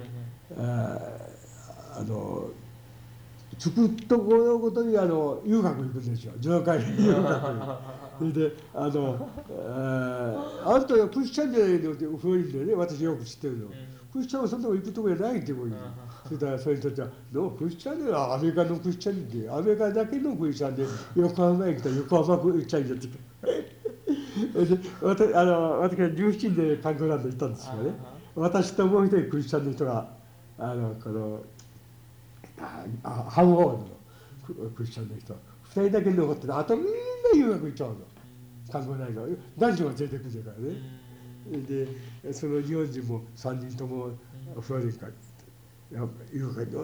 つくところごとに遊学行くんですよ、上海に遊学に。それで、あんたはクリスチャンじゃないのってフロリダでね、私よく知ってるの。クリスチャンはそんなとこ行くとこじゃないって言うんですよ。そしたらそれにとっては、クリスチャンではアメリカのクリスチャンで、アメリカだけのクリスチャンで、横浜へ来たら横浜クリスチャンになってきた。私は17人で観光ランド行ったんですよね。私ともう一人クリスチャンの人が、ハンホールのクリスチャンの人、2人だけ残ってて、あとみんな留学行っちゃうの。観光大学、男女が連れてくんだからね。で、その日本人も3人ともフロリダから留学に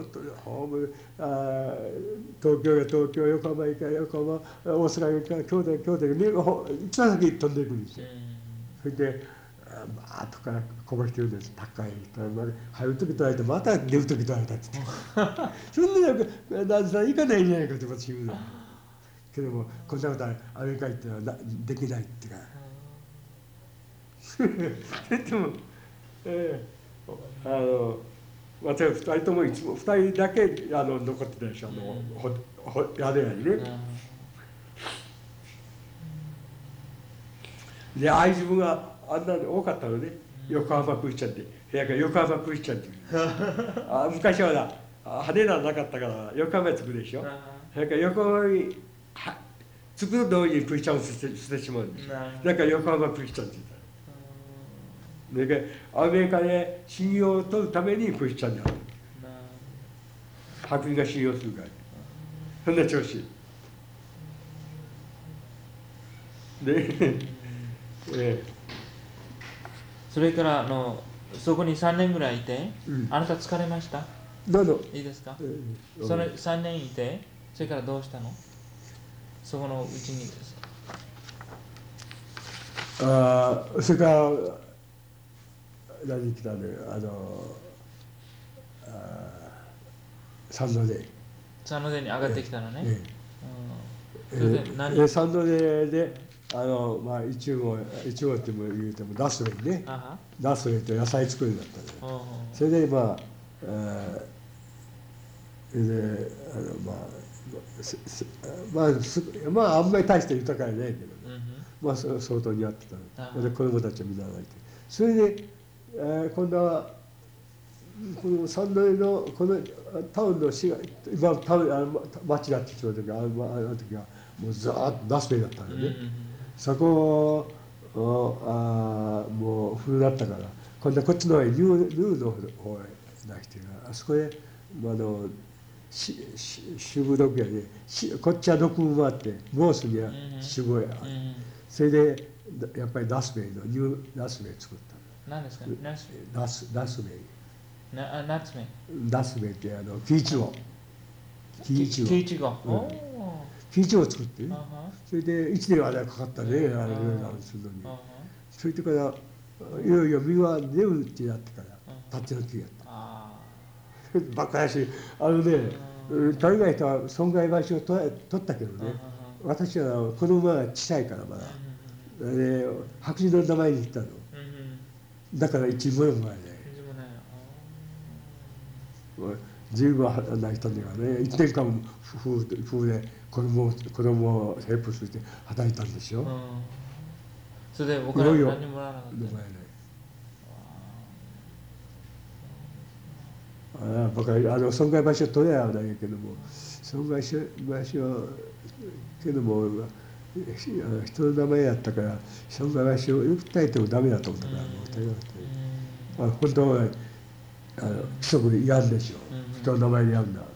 東京や東京、横浜行か横浜、大阪行か京都ね、一番先に飛んでいくんですよ。それで、 バーッとからこぼしてるんです。高い人は入る時取られてまた出る時取られたってそんな旦那さん行かないんじゃないかって私言うのけども、こんなことはアメリカ行ってはできないってかでも、私は2人ともいつも2人だけ残ってたでしょ、屋根屋にね。で会津があんなの多かったのね。横浜クリスチャンって部屋が横浜クリスチャンっていう昔は派手なのなかったから横浜に着くでしょ。それから横浜に着くと同時にクリスチャンを捨ててしまうんです。だから横浜クリスチャンって言った。でアメリカで信用を取るためにクリスチャンになる。白人が信用するから、そんな調子でそれからそこに3年ぐらいいて、あなた疲れました？ どうぞ。 いいですか？それ3年いて、それからどうしたの？そこのうちにです。 それから何来たね、サンノゼに上がってきたのね。 サンノゼでイチゴって言うてもダスウェイね。ダスウェイって野菜作りだったね。それであんまり大して豊かじゃないけど、相当にやってたので子供たちを見習って、それで、今度はこのサンノゼのこのタウンの市が町だって言った時あの時はもうずーっとダスウェイだったのね。そこをもう古だったから今度はこっちの方へニューの方へ出してあそこへ主婦読やでこっちは6分もあってモースには主語や、それでやっぱりダスウェイのニューダスウェイ作った。 何ですか？ ダスウェイ。ダスウェイってキイチゴ。キイチゴを作って、それで1年あれかかったね、いろいろするのに。それからいよいよ実が出るってなってから立ち退きやった。バカやし、大概人は損害賠償を取ったけどね、私は子供が小さいからまだ。白人の名前に行ったの。だから一文もないね。十分な人にはね、1年間夫婦で子供をヘルプして働いたんでしょ。 それでお金何もらわなかった。 バカ損害賠償取れやないけども、損害賠償けども人の名前やったから損害賠償を訴えてもダメだと思ったからもう訴えなくて、本当は規則違反でしょ、人の名前にやるんだ。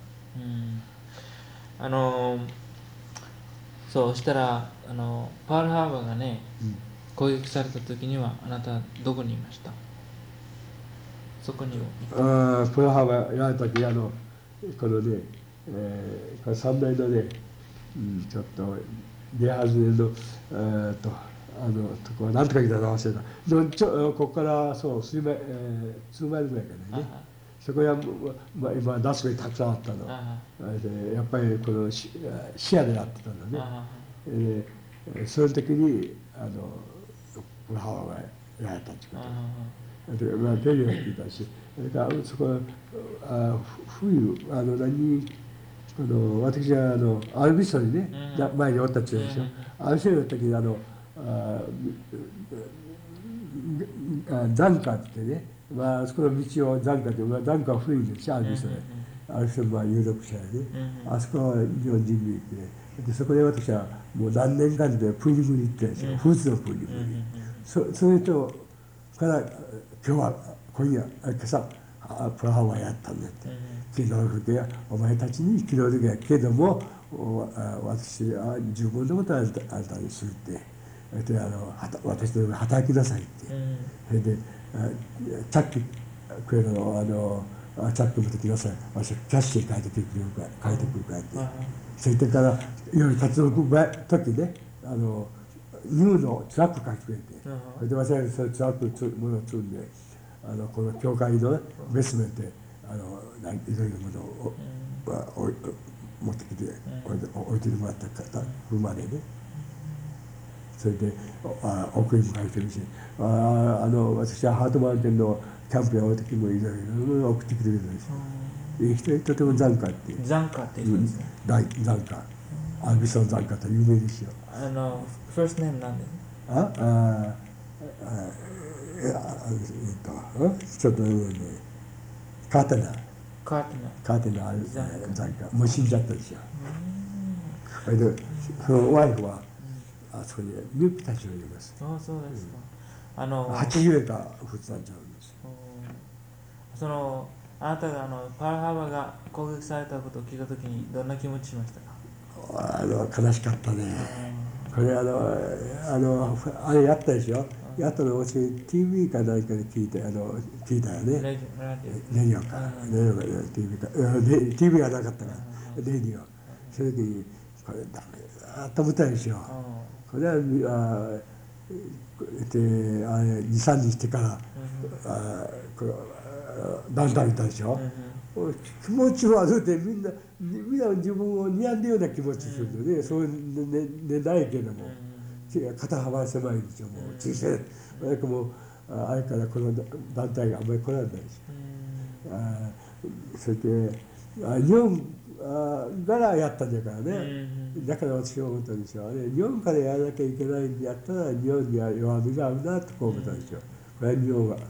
そうしたらパールハーバーがね、攻撃された時にはあなたどこにいました？そこにパールハーバーやる時このね、3年のね、ちょっと出外れのとこは何とか言ったら忘れた。ここからそう数マイルぐらいからね。そこは今ダスウェイたくさんあったの。でやっぱりこの視野でやってたんだね。その時にパールハーバーがやられたってこと。デビューが聞いたし、それからそこは冬私はアルビストにね、前におったっちゅうでしょ。アルビストにおった時にザンカってね、あそこの道をザンカって、ザンカは古いんですよ、アルビストで。アルビストは有力者やね。あそこは日本人類で、そこで私はもう何年間でプリムに行ってるんですよ、フーズのプリムに。それとから今朝プラハワーやったんだって。昨日の時はお前たちに昨日の時はけども私は自分のことはあなたにするって。私の働きなさいって。それでチャックくれるのチャック持ってきなさい。私はキャッシュで書いてくるからって。それから夜活動時ねニューのトラック貸してくれて、それで私はそのトラック物を積んでこの教会のベースメントでいろいろなものを持ってきて置いてもらった方までね。それで送り迎えしてるし、私はハートマウンテンのキャンプやる時もいろいろ送ってきてくれるんですよ。一人とても残歌って残歌って言うんですね。 残歌、アルビソン残歌って有名ですよ。 ファーストネームなんでちょっとね、カーテナ残歌、もう死んじゃったですよ。それでそのワイフはあそこにミュークたちを入れます。 そうですか。 80円か普通なんちゃうんです。 あなたがパールハーバーが攻撃されたことを聞いたときにどんな気持ちしましたか？ 悲しかったね。これあれやったでしょ。やったの私 TV か何かで聞いたよね。レディオか TV がなかったからレディオ。その時にこれダメだと思ったでしょ。これは2、3日してからだんだんいたでしょ。気持ち悪いってみんな自分を睨んでるような気持ちするのね。そういうないけども肩幅狭いんですよ。もう小さいだからもうあれからこの団体があんまり来られないし、それで日本からやったんだからね。だから私は思ったんですよ。日本からやらなきゃいけないんでやったら日本には弱みがあるなとこう思ったんですよ。これは日本は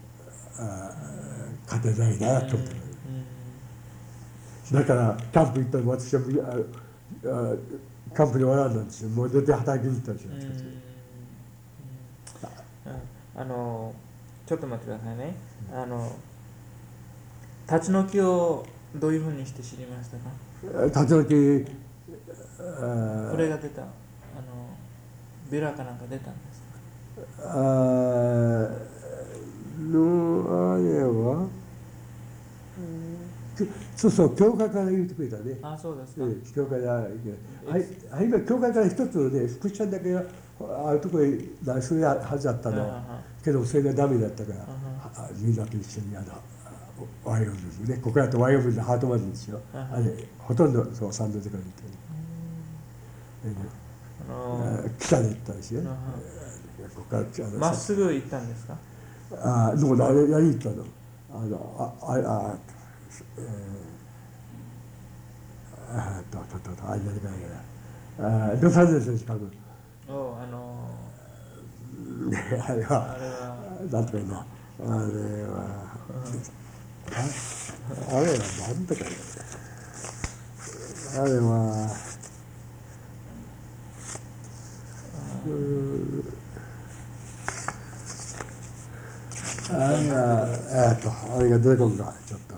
勝てないなと思った。だからキャンプ行ったの私はキャンプに終わらんなんですよ。もう出て働きに行ったんですよ。 ちょっと待ってくださいね。立ち退きをどういうふうにして知りましたか？ 立ち退きこれが出たビラかなんか出たんですか？ あれはそう教会から言ってくれたね。 そうですか。 教会今教会から一つのね福祉さんだけがあるところにそういうはずだったのけどそれがダメだったからみんなと一緒にワイオミングね、ここだとワイオミングのハートマンですよ。ほとんどそうサンドでから行って記者で行ったんですよ。 まっすぐ行ったんですか？ どこでやりに行ったの？ロサンゼルスの近く。あれはなんとかいいな。あれはなんとかいいな。あれはあれが出てこんかちょっと。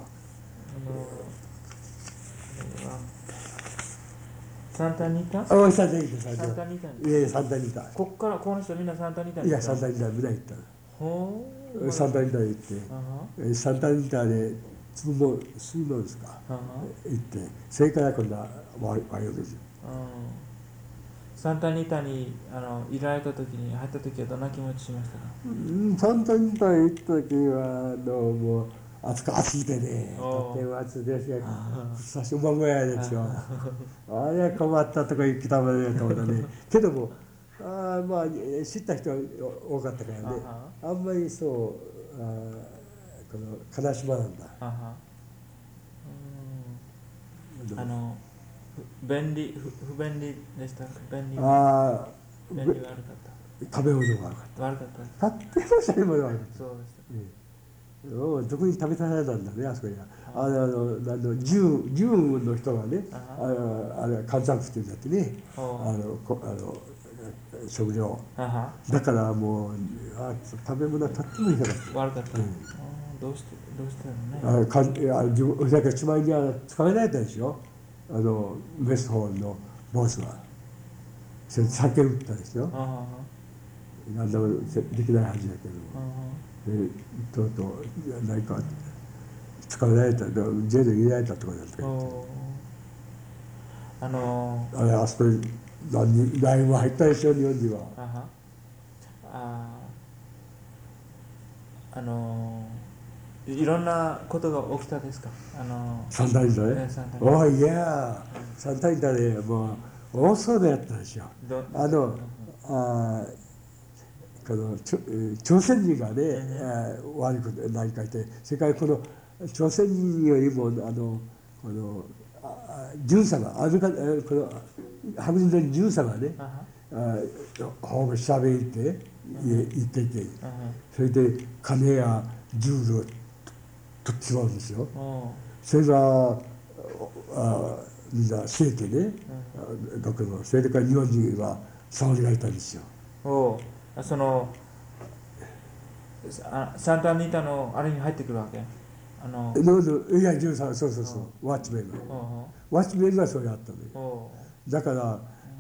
サンタニタ？ サンタニタ。いやサンタニタ。 こっからこの人みんなサンタニタに。 いやサンタニタみんな行ったの。サンタニタに行ってサンタニタで水門ですか行ってそれから今度はワイオミング。 サンタニタにいられた時に入った時はどんな気持ちしましたか？ サンタニタに行った時はもう暑くてね、とても暑いですよ。久しぶりぐらいですよ。あれは困ったとこ行きたまねと思ったね。けどもまあ知った人は多かったからね。あんまりそうこの悲しまなんだ。 不便利でしたか？便利悪かった。 食べ物が悪かった。 悪かった。 食べ物さえも悪かった。 そうです。 どこに食べさせたんだねあそこには。銃の人がねあれカンザンクっていうんだってね食料だからもう食べ物はとってもひどかった。 悪かった。どうしてのね。 だからしまいには使えないでしょ。メスホールのボスはそれ酒売ったですよ。何でもできないはずだけどもとうとう何か使われたジェル入れられたとかなんとか言ってあそこに何も入ったでしょ、日本には。 いろんなことが起きたですか？ サンタニタね。おいや、サンタニタね、もう大騒動やったでしょ。この朝鮮人がね、悪いこと何か言って、それからこの朝鮮人よりもこのジュン様、この白人のジュン様ね、ほぼしゃべって言っていて、それで金や銃を取ってしまうんですよ。それがみんな生てね、それから日本人は騒ぎられたんですよ。 そのサンタアニータのあれに入ってくるわけ？ いや、そうそうそう、ワッチメンが。ワッチメンがそれあったのよ。だから、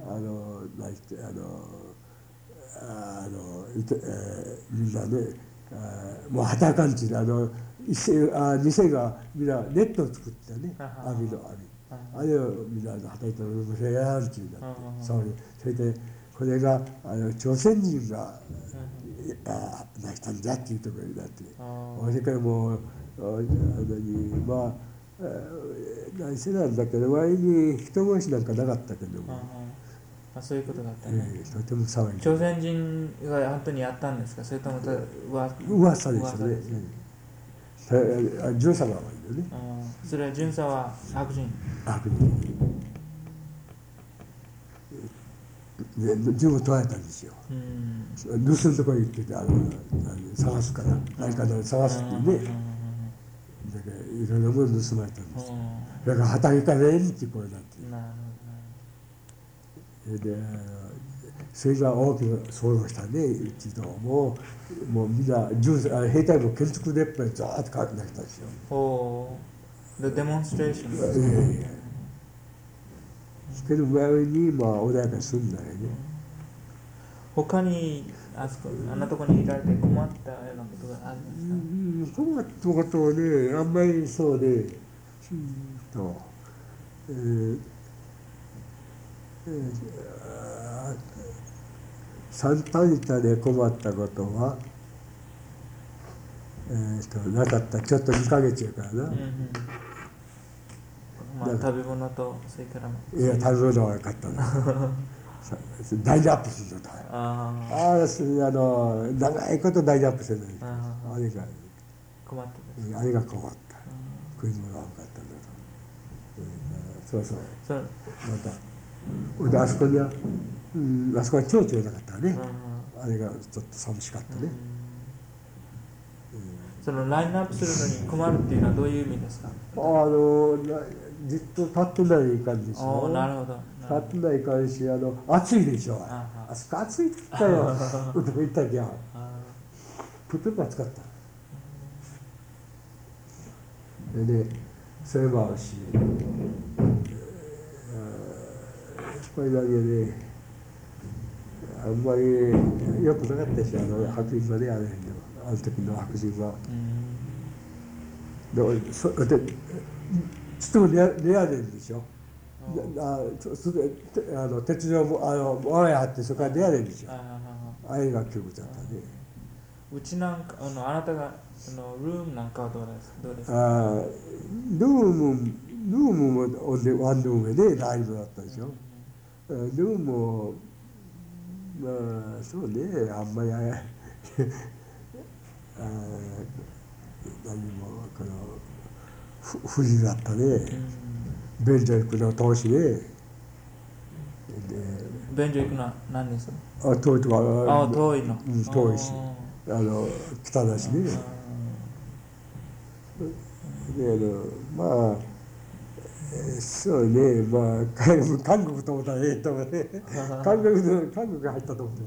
みんなね、もう働かんちで、店がみんなネットを作ってね、網。あれをみんな働いたら、それやるっていうんだって。それで、これが朝鮮人が出したんだっていうところになって、それからもう、まあ、何せなんだけど、前に人殺しなんかなかったけども。 そういうことだったね。 とても騒ぎ。 朝鮮人が本当にやったんですか？それとも噂ですよね。巡査が悪いよね。 それは巡査は白人。 銃を取られたんですよ。盗むところに行って探すから、何か探すっていうね。だからいろんなもの盗まれたんです。だから畑かねんっていう声になって。それが大きな騒動したね、一度。もうみんな、兵隊も建築熱波にザーッと変わってなったんですよ。 The demonstration。 けど前に穏やかにするんだよね。 他にあんなとこにいられて困ったようなことがあるんですか？ 困ったことはね、あんまりそうで、サンタニタで困ったことは、なかった。ちょっと2ヶ月やからな。 食べ物とそれからも。 いや、食べ物は良かったな。大ジャンプするのだ。長いこと大ジャンプするのに。あれが困った。 あれが困った。食い物が多かったんだと。そう。また、あそこには、あそこは蝶々なかったね。あれがちょっと寂しかったね。 そのラインナップするのに困るっていうのはどういう意味ですか？ ずっと立ってない感じでしょ。 なるほど。 立ってない感じし、暑いでしょ。あそこ暑いって言ったよ。行ったきゃ。とても暑かった。で、それもあるし、これだけで、あんまり良くなかったし、白人がね、あの時の白人は。ちょっとレアでんでしょ。鉄条もワイヤーあって、そこからレアでんでしょ。あれが結構だったね。 うちなんかあなたがルームなんかはどうですか？ ルームもワンルームでライブだったでしょ。ルームもまあそうね、あんまり何もこの不利だったね。ベンジャー行くの投資で。 ベンジャー行くのは何ですか？ 遠いとか。 遠いの。 遠いし、汚いしね。まあそうね、まあ韓国と思ったらええと思うね。韓国が入ったと思って。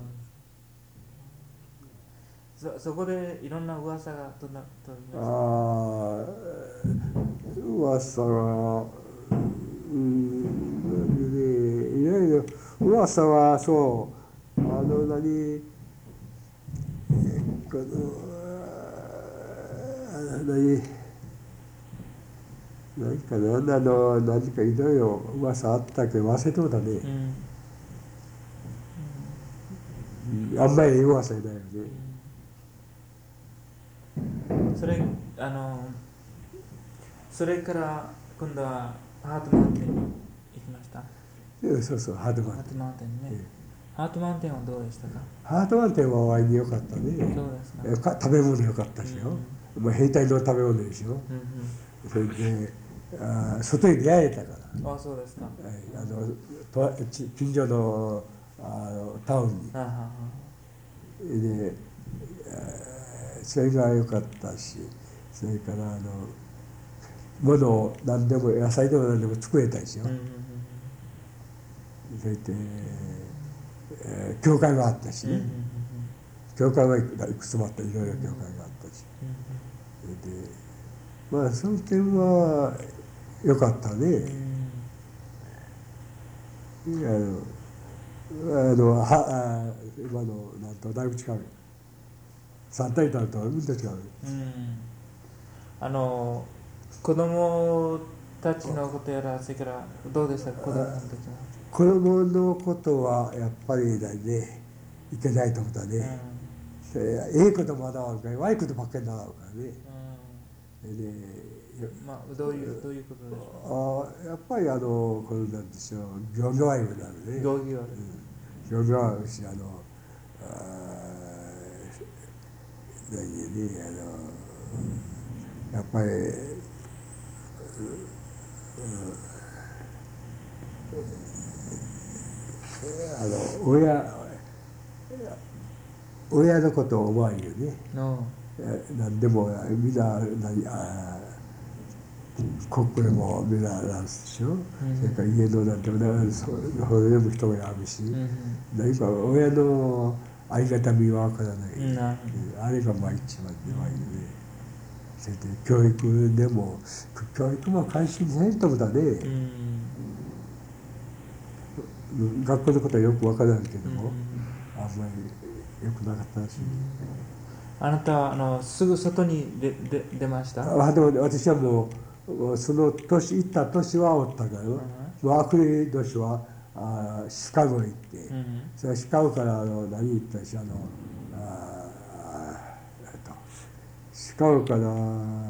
そこでいろんな噂が飛びました。 噂は、いろいろ噂はそう、何かいろいろ噂あったけど忘れてもたね。 あんまり弱さいないよね。 それから今度はハートマウンテンに行きました。 そうそう、ハートマウンテン。 ハートマウンテンはどうでしたか？ ハートマウンテンは割に良かったね。 そうですか。 食べ物良かったしよ。まあ兵隊の食べ物でしょ。それで外に出会えたから。 あ、そうですか。 近所のタウンに。で、それが良かったし、それから物を何でも野菜でも何でも作れたでしょ。それで、教会があったしね。教会はいくつもあった、いろいろ教会があったし。それで、まあその点は良かったね。今のなんとだいぶ違う。3対3とはうんと違う。 子供たちのことやら、それからどうでしたか、子供たちは。 子供のことはやっぱりだね、いけないと思ったね。ええことも学ばんから、悪いことばっかり習うからね。 まあ、どういうことでしょう。やっぱりこれなんでしょう、行儀悪くなるね。 行儀悪い。 行儀悪いし、やっぱり、親のことを思わんよね。何でもみんなコックでもみんななんでしょ。それから家のなんてもそれでも人がやるし、何か親のありがたみは分からない。あれがまあ一番弱いよね。それで教育でも教育も関心せんともだね。学校のことはよく分からんけども、あんまりよくなかったらしい。 あなたはすぐ外に出ました？ 私はもうその年行った年はおったから、もうあくる年はシカゴ行って、それシカゴから何行ったしシカゴから